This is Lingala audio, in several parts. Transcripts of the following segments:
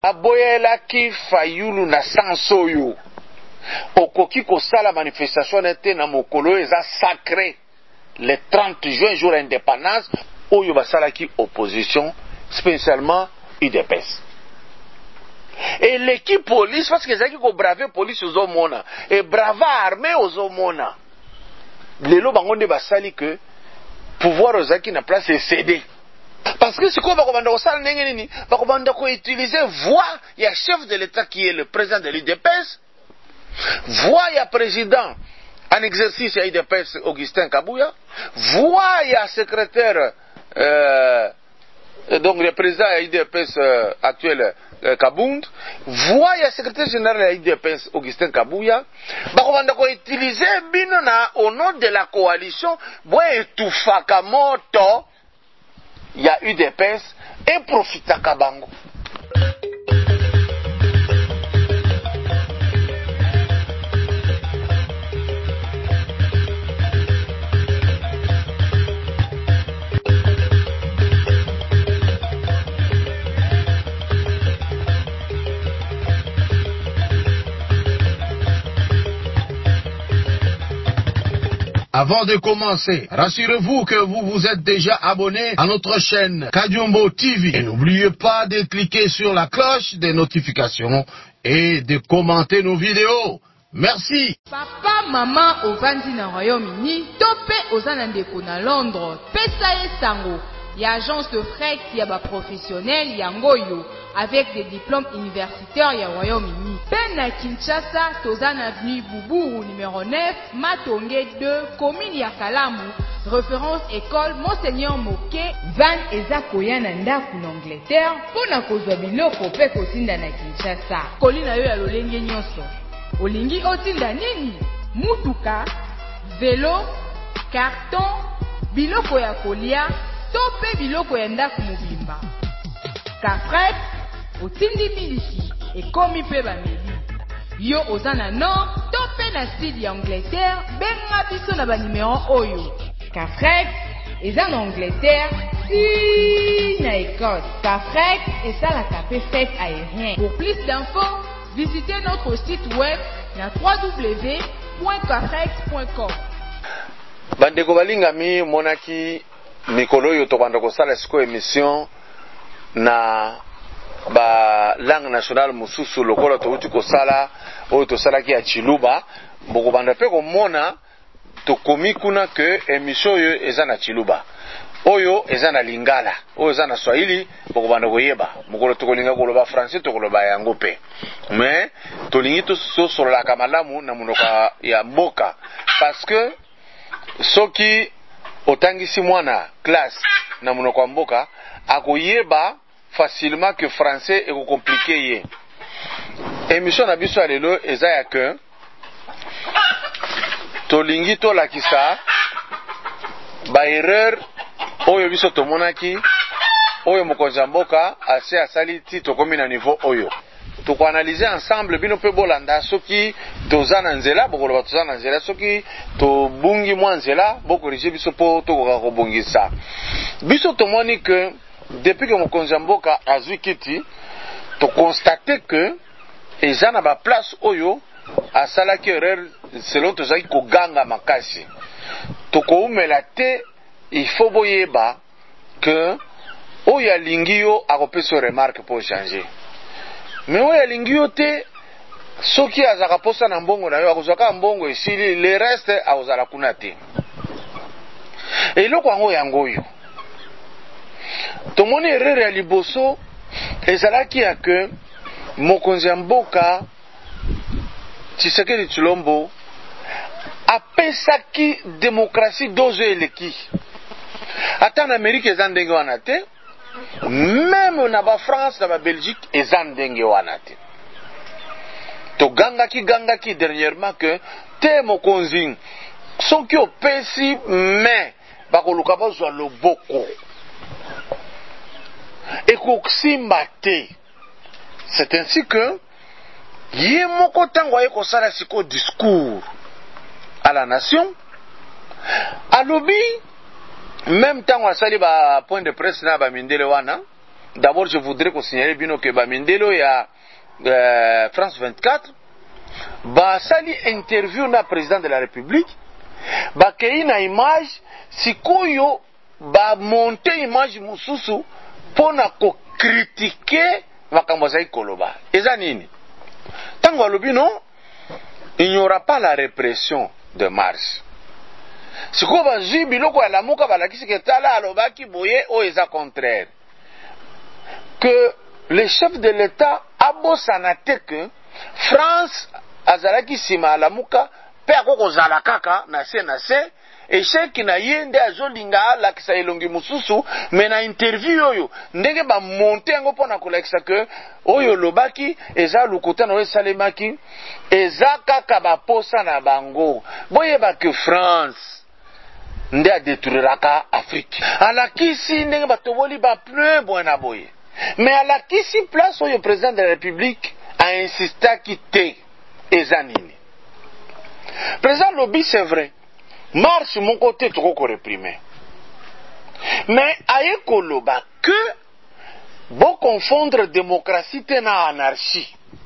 aboyela ki Fayulu na sansoyo okoki kosala manifestation ete na mokolo eza sacré le 30 juin jour indépendance oyo basalaki opposition spécialement UDPS. Et l'équipe police, parce que ezaki ko braver police aux homona et brava armée aux homona. Lelo bangonde basali que pouvoir ozaki na place et céder. Parce que c'est quoi bakobanda kosala ndenge nini? Bakobanda ko utiliser voix ya chef de l'État qui est le président de l'UDPS. Voix ya président en exercice ya UDPS Augustin Kabouya. Voix ya secrétaire donc le président de l'UDPS actuel Kabound, voix ya secrétaire général de l'UDPS Augustin Kabouya, bakobanda ko utiliser bino na au nom de la coalition bo etufaka moto ya UDPS et profitaka bango. Avant de commencer, rassurez-vous que vous vous êtes déjà abonné à notre chaîne Kadiombo TV. Et n'oubliez pas de cliquer sur la cloche des notifications et de commenter nos vidéos. Merci. Papa, maman, au Vandi na Royaume-Uni, topé aux Anandeko na Londres, pesa sango. Il y a agence de fret, il y a professionnel, il y a Ngoyo, avec des diplômes universitaires, il y a Royaume-Uni. Ben à Kinshasa, Tozan Avenue Boubou, numéro 9, Matongé 2, commune Yakalamu, référence école Monseigneur Moké, Van Ezakoya Nandaku n'Angleterre, pour na kozwa biloko pe kotinda na Kinshasa. Kolina yo ya lolenge nyonso. Olingi otinda nini? Mutuka, vélo, carton, biloko ya kolia, tope biloko ya ndaku mobimba. Kafret, otindi miliki, ekomi pe bameli. Yo ozana nord, tope na sud ya Angleterre, benga biso na ba numéro oyo. Kafret, eza na Angleterre, si na Écosse. Kafret, esalaka pe fête aérien. Pour plus d'infos, visitez notre site web na www.kafret.com. Bandeko balingami monaki mikolo yo tobanda kosala siko émission na ba langue nationale mususu lokola touti kosala oyo tosalaki ya Chiluba bokobanda pe komona tokomi kuna ke émission yo eza na Chiluba oyo eza na Lingala oyo eza na Swahili bokobanda koyeba mokolo tokolinga koloba français tokoloba yango pe mais tolingi tosololaka malamu na monoko ya mboka parce que soki otangisi mwana classe na monoko ya mboka akoyeba facilement que français eko compliqué ye. Émission na biso alelo eza ya que tolingi tolakisa ba erreur oyo biso tomonaki oyo mokonzi ya mboka ase asali ti tokomi na niveau oyo toko analyser ensemble bino pe bolanda soki toza na nzela bokoloba toza na nzela soki tobungi mwa nzela bokorige biso po tokoka kobongisa biso tomoni que depuis que mokonzi ya mboka azwi kiti tokonstate que eza na ba place oyo asalaki erreur selon tozalaki koganga makasi tokoumela te il faut boyeba que oyo alingi yo akopesa remarque po changer mais oyo alingi yo te soki azaka posa na mbongo na yo akozwaka mbongo esili le reste akozala kuna te eloko yango oyo tomoni erreur ya liboso ezalaki ya ke mokonzi ya mboka Tshisekedi Tshilombo apesaki démocratie dozo eleki ata na Amerika eza ndenge wana te même na ba France na ba Belgique eza ndenge wana te to gangaki dernièrement que te mokonzi soki opesi mais bakoluka bazwa loboko ekosimba te. C'est ainsi que ye moko tango aye kosala siko discours à la nation alobi même tango asali ba point de presse na ba mindele wana d'abord je voudrais qu'on signale bino que Bamindelo ya France 24 basali interview na président de la République bakei na image sikoyo ba monter image mususu pona ko critiquer makambo za ikoloba eza nini tango alobi non il n'y aura pas la répression de marche sikoyo bazwi biloko ya lamuka balakisi ke tala alobaki boye o eza contraire que le chef de l'État abosana te que France azalaki sima alamuka pe akoko zala kaka na se esheki na ye nde azolinga alakisa elongi mususu me na interview oyo ndenge bamonte yango mpona kolakisa ke oyo lobaki eza lukuta na oyo esalemaki eza kaka baposa na bango boyeba ke France nde adetruiraka Afrique alakisi ndenge batoboli baplein boye na boye mais alakisi place oyo président de la République a insistaki te eza nini président lobi c'est vrai marche mon côté toko réprimer mais aye koloba que bo confondre démocratie te na anarchie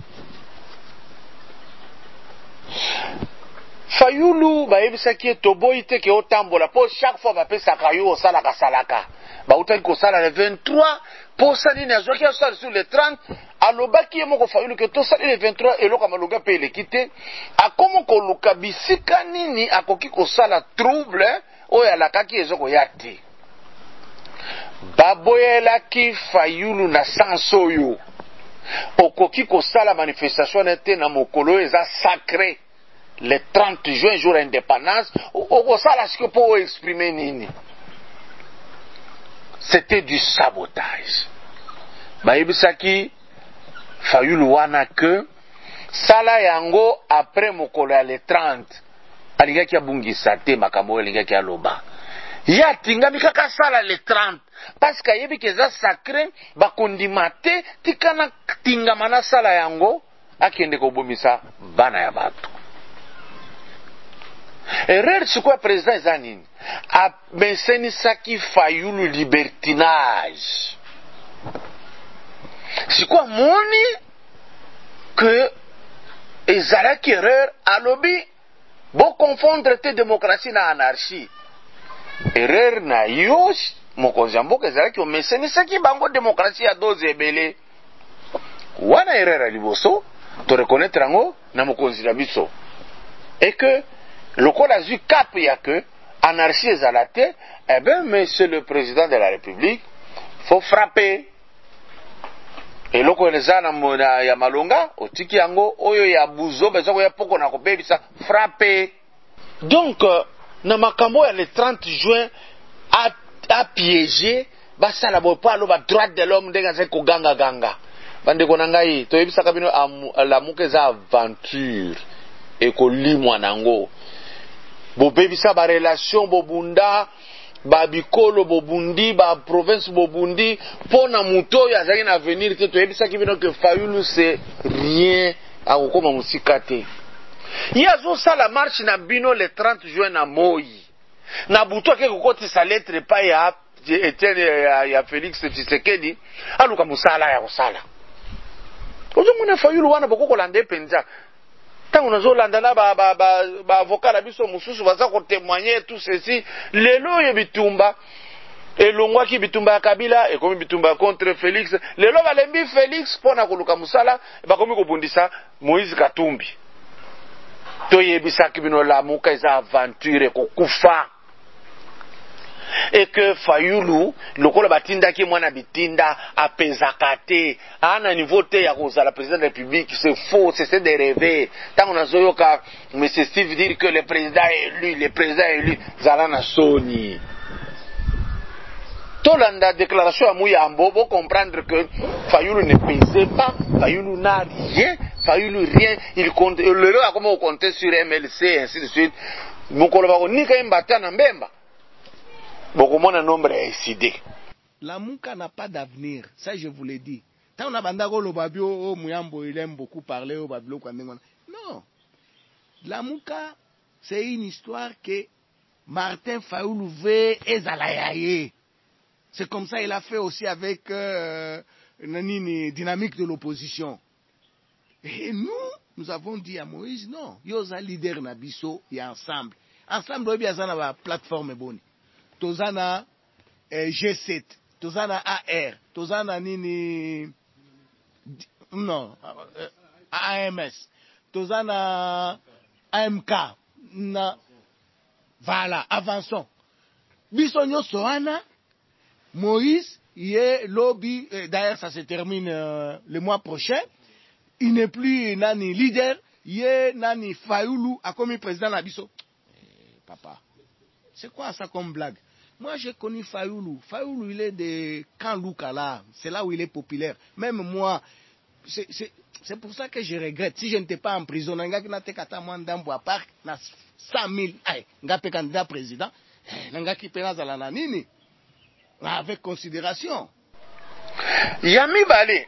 Fayulu bayebisaki toboyi te ke otambola po chaque fois bapesaka yo osalaka salaka bautaki kosala le 23 posa nini azwaki asala sur le 30 alobaki ye moko Fayulu ke tosali le 23 eloko malonga mpe eleki te akomi koluka bisika nini akoki kosala trouble oyo alakaki ezokoya te baboyelaki Fayulu na sanso oyo okoki kosala manifestation nete na mokolo eza sacré le 30 juin jour indépendance okosala siko po exprimer nini c'était du sabotage bayebisaki Fayulu wana que sala yango après mokolo ya le 30 alingaki abungisa te makambo alingaki aloba ya tingami kaka sala le 30 parce que ayebi ke eza sacré bakondima te tikana tingama na sala yango akende kobomisa bana ya bato erreur sikoya président eza nini amesenisaki Fayulu libertinage sikoya moni que ezalaki erreur alobi bo confondre te démocratie na anarchie erreur na yo mokonzi ya mboka ezalaki omesenisaki bango démocratie ya doze ebele wana erreur ya liboso to reconnaître yango na mokonzi na biso et que lokola azwi cap ya que anarchie ezala te eh bien monsieur le président de la République faut frapper eloko eza na ya malonga otiki yango oyo ya buzo bezo koya poko na kobebisa frapper donc na makambo ya le 30 juin a piégé basala boye po aloba droit de l'homme ndenge azali koganga bandeko na ngai toyebisaka bino lamuka eza aventure ekolimwa nango bobebisa barelation bobunda babikolo bobundi baprovince bobundi pona muto oyo azalaki na avenir te toyebisaki bino ke Fayulu c'est rien akokoma mosika te ye azosala marche na bino le 30 juin na Moi na butu ake kokotisa lettre epai ya Etienne ya Félix Tshisekedi aluka mosala ya kosala ozomona Fayulu wana bokokolanda epenza tango nazolanda na avocat na biso mosusu baza kotémoigner tout ceci lelo oyo bitumba elongwaki bitumba ya Kabila ekomi bitumba contre Félix lelo balembi Félix mpona koluka mosala bakomi kobundisa Moïse Katumbi toyebisaki bino lamuka eza aventure kokufa et que Fayulu lokola batindaki mwana bitinda apezaka te ana niveau te ya kozala président de la République c'est faux c'est de rêver tant on a zoyoka monsieur Steve dire que le président est élu zala na soni tolanda déclaration ya Muyambo bo comprendre que Fayulu ne pesait pas Fayulu n'a rien Fayulu rien il compte le a comment compter sur MLC ainsi de suite mokolo ba konika mbata na mbemba bokomona nombre ya décidé. Lamuka n'a pas d'avenir, ça je vous l'ai dit. Tant on a bandako lo babio Muyambo il aime beaucoup parler au babilo kwa ndengona. Non. Lamuka c'est une histoire que Martin Fayulu veut ezala yaye. C'est comme ça qu'il a fait aussi avec dynamique de l'opposition. Et nous avons dit à Moïse, non, yoza leader nabiso, il y a ensemble. Ensemble, il y a une plateforme bonne. Tozana G7, tozana AR, tozana nini, non, AMS, tozana AMK, na, voilà, avançons. Bisonyo Sohana, Moïse, il est lobby, d'ailleurs ça se termine le mois prochain, il n'est plus nani leader, il est nani Fayoulou, a commis président Nabiso. Papa, c'est quoi ça comme blague? Moi j'ai connu Fayoulou. Fayoulou il est de Kanloukala, c'est là où il est populaire. Même moi, c'est pour ça que je regrette. Si je n'étais pas en prison, à part 100 000, je candidat président, avec considération. Yami Bale.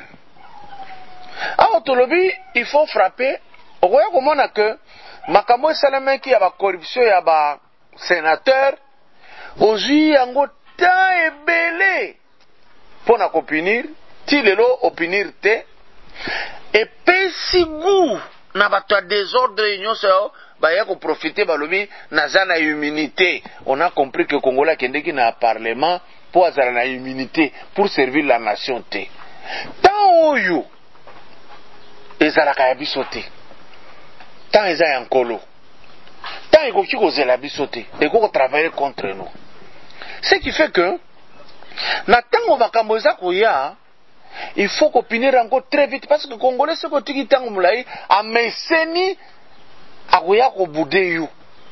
À Otolobi, il faut frapper. Au royaume comment on a que Makamo Salame qui a la corruption, il y a un sénateur. Aujourd'hui, yango temps est belé pour na opinir, ti lelo opinir te. Et pesi goût na bato désordre union so ba ya ko profiter balobi na zana immunité. On a compris que Congolais kendeki na parlement pour azala na immunité pour servir la nation te. Tant oyo ezalaka ya biso te. Tant eza ya nkolo. Tant ekoki kozela biso te. Eko travailler contre nous. Ce qui fait que na tango makambo eza koya, il faut qu'opiner encore très vite parce que Congolais se kotiki tango mulai a meseni akoya ko budeyu.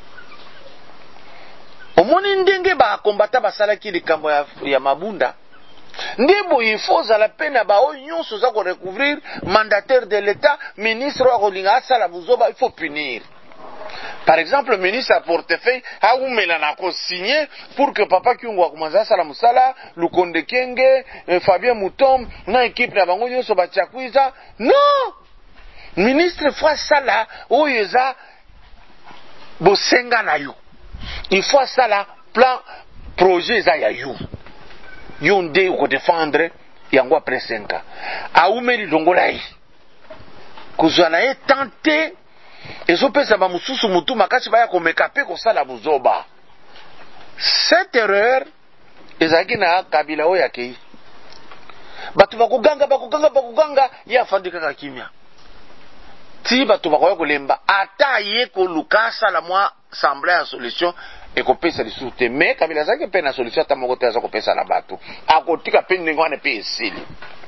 Omoni ndenge ba kombata basalaki likambo ya mabunda. Ndebo il faut za la peine ba o nyonso za ko recouvrir mandataire de l'état, ministre wa kolinga asala buzoba, il faut punir. Par exemple, le ministre à portefeuille a oumela ko signé pour que papa Kyungu akomanza sala musala, Lukonde Kenge, Fabien Moutom, na équipe na bango nyonso batiakwiza. Non! Ministre fois sala oyeza bosenga na yo. Il faut sala plan projet za ya yo. Yo nde ko défendre yango après 5 ans. A oumeli longolai. Kuzana est tenté. Ezopesa ba mususu mutu makasi baya komekape kosala buzoba. Cette erreur ezaki na Kabila oyo akei. Batu bakuganga ya fandika ka kimia. Ti batu bakoya kolemba ata ye ko lukasa la moi sembler en solution et kopesa lisusu te. Mais Kabila zaki pe na solution ata moko te aza kopesa na batu. Akotika pe ndenge wana pe esili.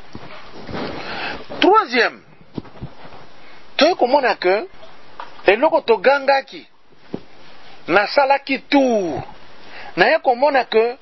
Troisième, toye komona que eloko togangaki nasalaki tour naye komona que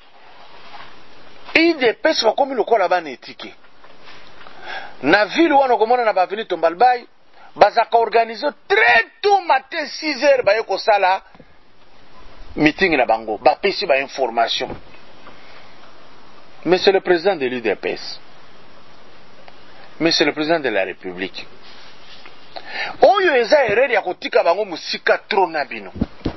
IDPS bakomi lokola bana etike na ville wana komona na baveni Tombalbay bazaka organiser très tôt matin 6 heures baye kosala meeting na bango bapesi ba information. Monsieur le président de l'IDPS, Monsieur le président de la République, oyo eza erreur ya kotika bango musika tro na bino.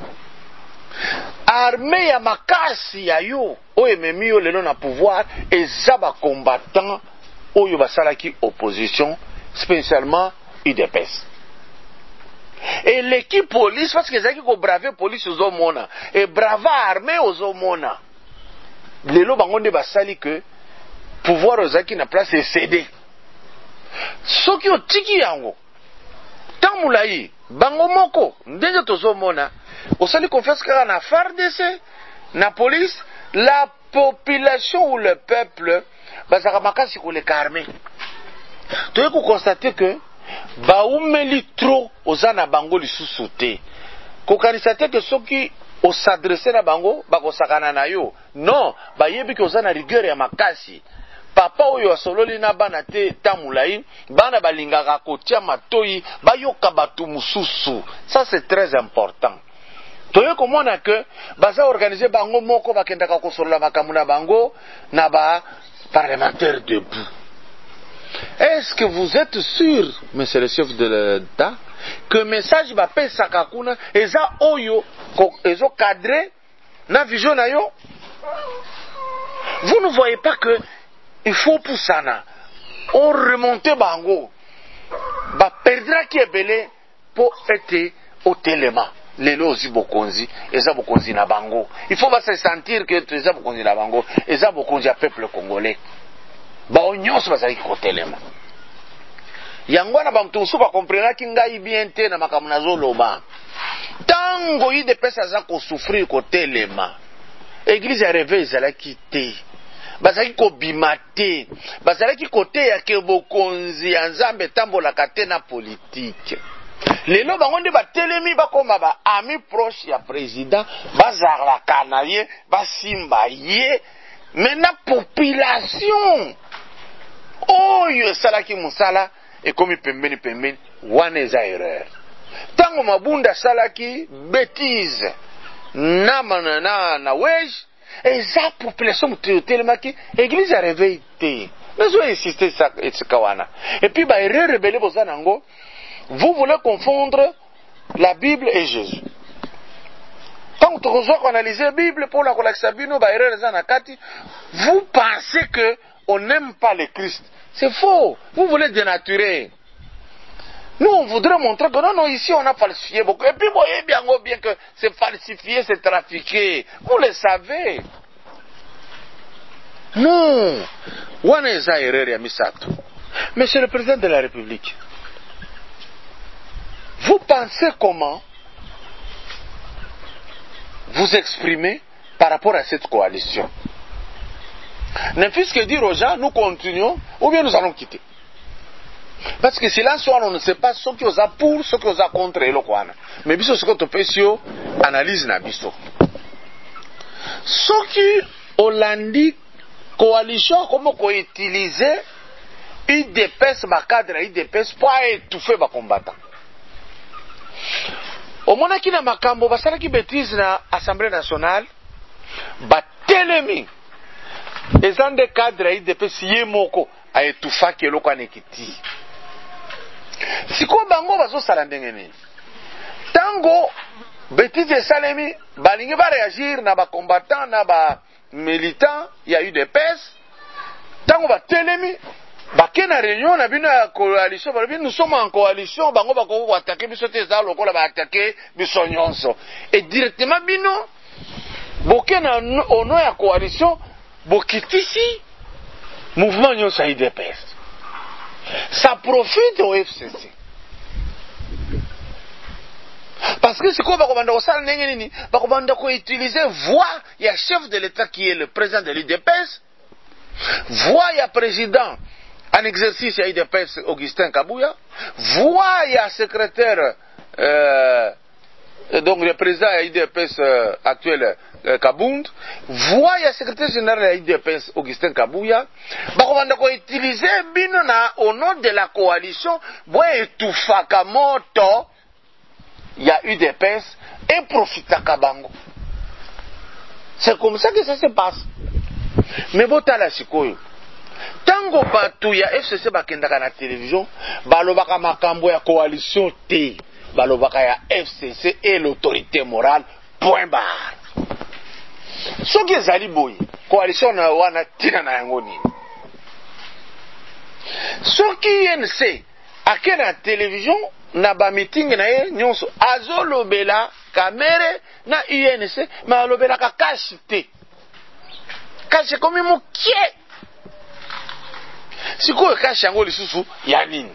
Armée ya makasi ya yo oyo ememi yo lelo na pouvoir eza ba combattant oyo basalaki opposition, spécialement UDPS. Et l'équipe police, parce que ezaki ko braver police ozomona et brava armée ozomona lelo bango nde basali que pouvoir ozaki na place et cédé. Soki otiki yango Tamulayi, bango moko, ndenge tozomona, osali confiance kaka na FARDC, na police, la population ou le peuple, bazaka makasi koleka armée. Toye ko constater que baumeli trop ozana bango lisusu te. Ko kanisa te que soki o s'adresser na bango bakosakana na yo. Non, bayebi que ozana rigueur ya makasi. Papa oyo asololi na bana te tamulayi bana balingaka kotia matoyi bayoka batu mususu. Ça c'est très important. Toye komona que baza organiser bango moko bakendaka kosolola makambo na bango na ba parlementaire debout. Est-ce que vous êtes sûr, monsieur le chef de l'État, que message ba pesaka kuna eza oyo ezo cadré na vision na yo? Vous ne voyez pas que il faut pour ça, on remonte bango, perdra qui est belé pour être au téléma. Les lois bokonzi, eza bokonzi na bango. Il faut pas se sentir que eza bokonzi na bango, eza bokonzi à peuple congolais. Nyonso bazali ko téléma. Yango na bamtusu ba comprendre ki ngai bien te na makambo nazoloba. Tango yi de pesa za ko souffrir ko téléma. Église ya réveil ezalaki te. Bazali ko bimate. Bazali kote ya ke bokonzi ya Nzambe tambolaka te na politique. Lelo bango nde batelemi bakoma ba ami proche ya président bazalaka na ye basimba ye mais na population oyo esalaki mosala ekomi pembeni wana eza erreur. Tango Mabunda salaki bêtise na wej eza population mutelemaki église a réveillé te. Nous avons insisté ça et kawana. Et puis ba erreur rebelle bozanango. Vous voulez confondre la Bible et Jésus. Quand vous analysez la Bible pour la collection, vous pensez que on n'aime pas le Christ. C'est faux. Vous voulez dénaturer. Nous, on voudrait montrer que non, ici, on a falsifié beaucoup. Et puis, vous voyez bien que c'est falsifié, c'est trafiqué. Vous le savez. Non. Monsieur le Président de la République, vous pensez comment vous exprimer par rapport à cette coalition? Ne fût-ce que dire aux gens, nous continuons, ou bien nous allons quitter. Parce que si là, on ne sait pas ce qui est pour, ce qui est contre, mais biso ce que tu fais, analyse na biso. Ce qui Hollandi coalition, comment qu'on utilise IDPS, ma cadre IDPS pour étouffer ma combattant. Au moment qui na makambo basalaki bêtise na Assemblée nationale batelemi ezande cadre IDPS yemoko aetufaki eloko anekiti siko bango bazosala ndenge nini tango bêtise esalemi balingi baréagir na bacombattant na bamilitant ya UDPS tango batelemi bakena réunion na bino ya coalition nous sommes en coalition bango bako attaquer biso te za lokola ba attaquer biso nyonso et directement bino bokena au nom ya coalition bokitisi mouvement nyonso IDPS ça profite au FCC parce que c'est quoi bakobanda kosala ndenge nini bakobanda ko utiliser voix ya chef de l'état qui est le président de l'IDPS voix ya président en exercice à IDPS Augustin Kabouya, voix ya secrétaire donc le président à IDPS actuel Kabound, voix ya secrétaire général à IDPS Augustin Kabouya, bakovanda ko utiliser bino na au nom de la coalition boye etufaka moto ya UDPS et profitaka bango. C'est comme ça que ça se passe. Mais botala sikoyo tango batu ya FCC bakendaka na télévision balobaka makambo ya coalition te balobaka ya FCC et l'autorité morale point barre soki ezali boye coalition na wana tina na yango nini soki INC ake na télévision na ba meeting na ye nyonso azolobela kamere na INC ma alobelaka kashi te kashi komi mokie sikoyo kashi yango lisusu ya nini?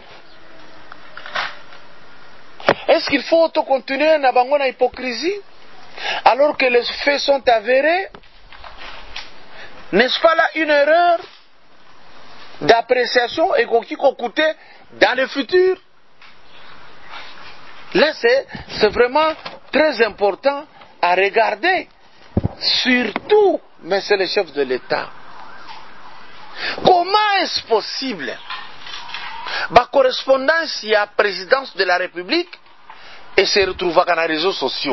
Est-ce qu'il faut continuer na bango na hypocrisie alors que les faits sont avérés? N'est-ce pas là une erreur d'appréciation et qui va coûter dans le futur? Là c'est vraiment très important à regarder, surtout mais c'est le chef de l'État. Comment est-ce possible la correspondance à la présidence de la République et se retrouve dans les réseaux sociaux?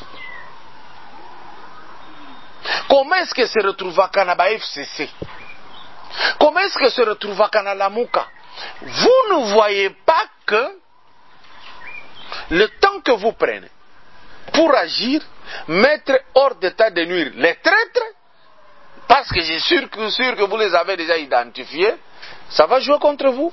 Comment est-ce que se retrouve dans la FCC? Comment est-ce que se retrouve dans la Mouka? Vous ne voyez pas que le temps que vous prenez pour agir, mettre hors d'état de nuire les traîtres, parce que je suis sûr que vous les avez déjà identifiés, ça va jouer contre vous.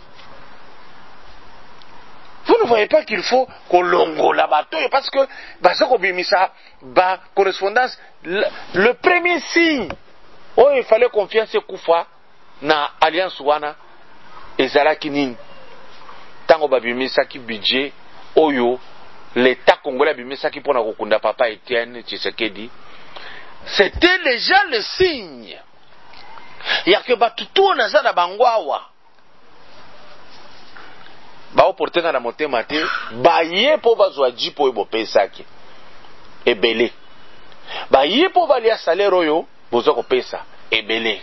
Vous ne voyez pas qu'il faut qu'on longo la bataille parce que la correspondance, le premier signe, oh, il fallait confiance Koufa na alliance wana ezalaki nini tango babimisaki budget oyo l'état congolais abimisaki pona kokunda papa Etienne Tshisekedi. C'était déjà le signe ya ke batutu naza na bangwawa baoportenga na motema te baye po bazwa jipo oyo bopesaki ebele, baye po balia salaire oyo bozwa kopesa ebele.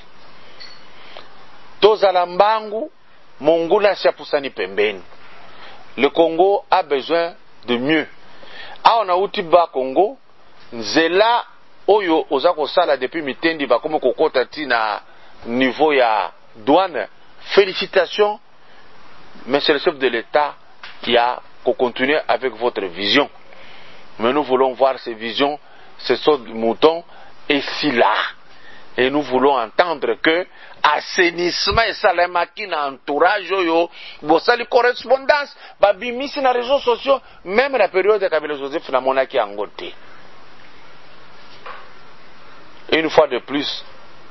Tozala mbangu mongula siapusani pembeni. Le Congo a besoin de mieux. A na uti ba Congo nzela oyo oza kosala depuis mitendi bakomi kokota ti na niveau ya douane. Félicitations, monsieur le chef de l'État, qui a continué avec votre vision. Mais nous voulons voir ces visions, ce sont des moutons, et si là. Et nous voulons entendre que assainissement et salamaki na entourage yo bosali correspondance babimisi na réseaux sociaux même la période de Kabila Joseph na monaki angote. Une fois de plus,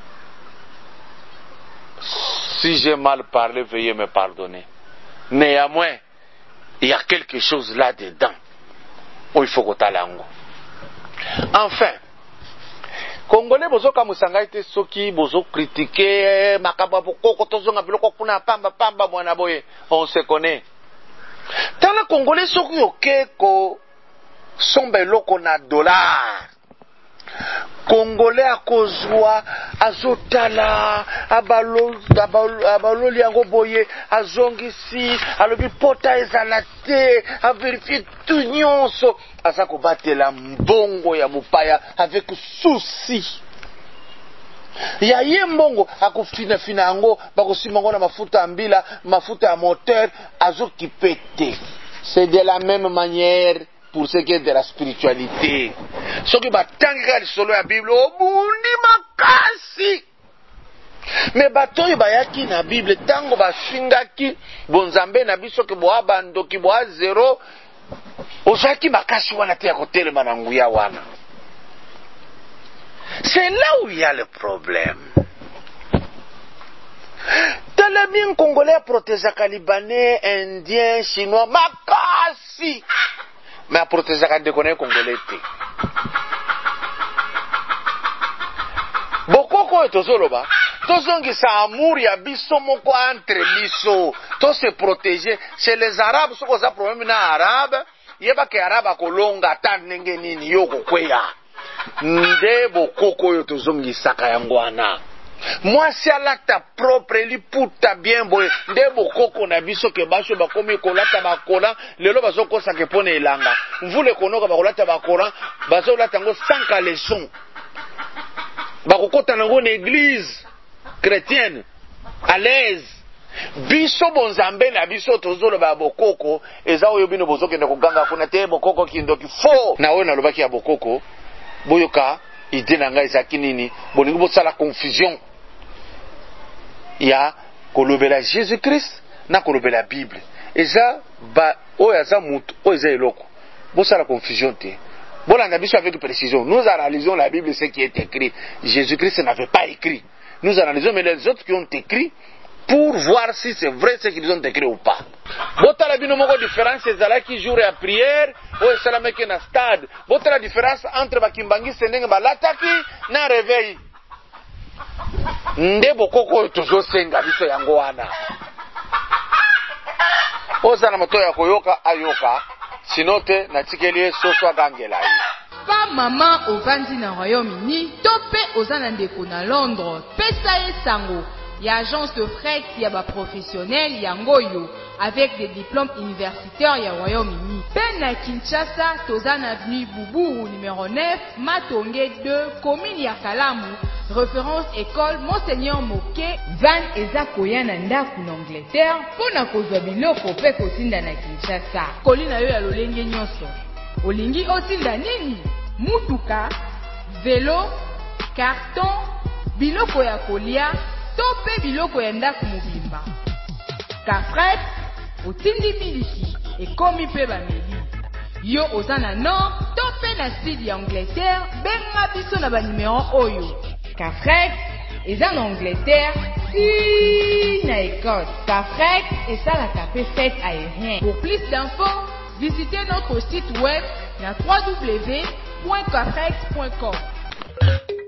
si j'ai mal parlé, veuillez me pardonner. Néanmoins, il y a quelque chose là-dedans où il faut qu'on talango. Enfin, Congolais bozoka musanga ite soki bozo critiquer makaba bokoko tozonga biloko kuna pamba mwana boye, on se connaît. Tala Congolais soki okeko sombe loko na dollar. Congolais akozwa azotala abaloli yango boye azongisi alobi pota ezala te avérifie tout nyonso aza kobatela mbongo ya mopaya avec souci ya ye mbongo akofinafina yango bakosima yango na mafuta ya mbila mafuta ya moteur azokipete. C'est de la même manière pour ce qui est de la spiritualité. Ce qui va tangira le solo la Bible, obundi makasi. Mais batoyi bayaki na Bible tango bashingaki bonzambe na biso ke boa bandoki boa zero. Ozaki makasi wana te ya kotelema na nguya wana. C'est là où il y a le problème. Talabien congolais protégaka libanais, indien, chinois, makasi. Mais à protéger quand on congolais. Bokoko et tozoloba, tozongi sa amour ya biso moko entre biso, to se protéger. Chez les Arabes, ce qu'on a problème na Arabe, yeba ke Arabe kolonga tan nenge nini yoko kweya. Nde bokoko yo tozongi saka yango wana. Moi si alata propre li puta bien boy nde bokoko na biso ke basho bakomi kolata bakola lelo bazoko sa ke pone elanga mvule konoka bakolata bakola bazolata ngo sanka leçon bakokota nango na église chrétienne à l'aise biso bonzambe na biso tozolo ba bokoko eza oyo bino bozokende koganga kuna te bokoko kindoki fo na oyo nalobaki ya bokoko boyoka ide na ngai ezaki nini bolingi bosala confusion ya kolobela Jésus-Christ na kolobela Bible eza ba oyo aza mutu oyo eza eloko bosala confusion te bolanda biso avec précision. Nous analysons la Bible, ce qui est écrit. Jésus-Christ n'avait pas écrit. Nous analysons mais les autres qui ont écrit pour voir si c'est vrai ce qu'ils ont écrit ou pas. Botala bino moko différence ezalaki jour ya prière oyo esalamaki na stade. Botala différence entre bakimbangi ndenge balataki na réveil. Nde bokoko oyo tozosenga biso yango wana. Ozana moto ya koyoka ayoka sinote na tikeli soso agangela ye. Pa maman ovandi na Royaume-Uni tope ozana ndeko na Londres pesa ye sango. Il y a agence de fret qui a ba professionnel yangoyo avec des diplômes universitaires ya Royaume-Uni. Ben à Kinshasa, Tozan avenue Boubou numéro 9, Matonge 2, commune ya Kalamu, référence école Monseigneur Moké, Van eza koya na ndaku na Angleterre, pona kozwa biloko pe kotinda na Kinshasa. Kolina yo ya lolenge nyonso. Olingi otinda nini? Mutuka, vélo, carton, biloko ya kolia to pe biloko ya ndako mobimba. Kafret otindi miliki ekomi pe bameli. Yo oza na nord to pe na sud ya Angleterre, benga biso na ba numéro oyo. Kafret eza na Angleterre, si na Écosse. Kafret esalaka pe fête aérien. Pour plus d'infos, visitez notre site web na www.kafret.com.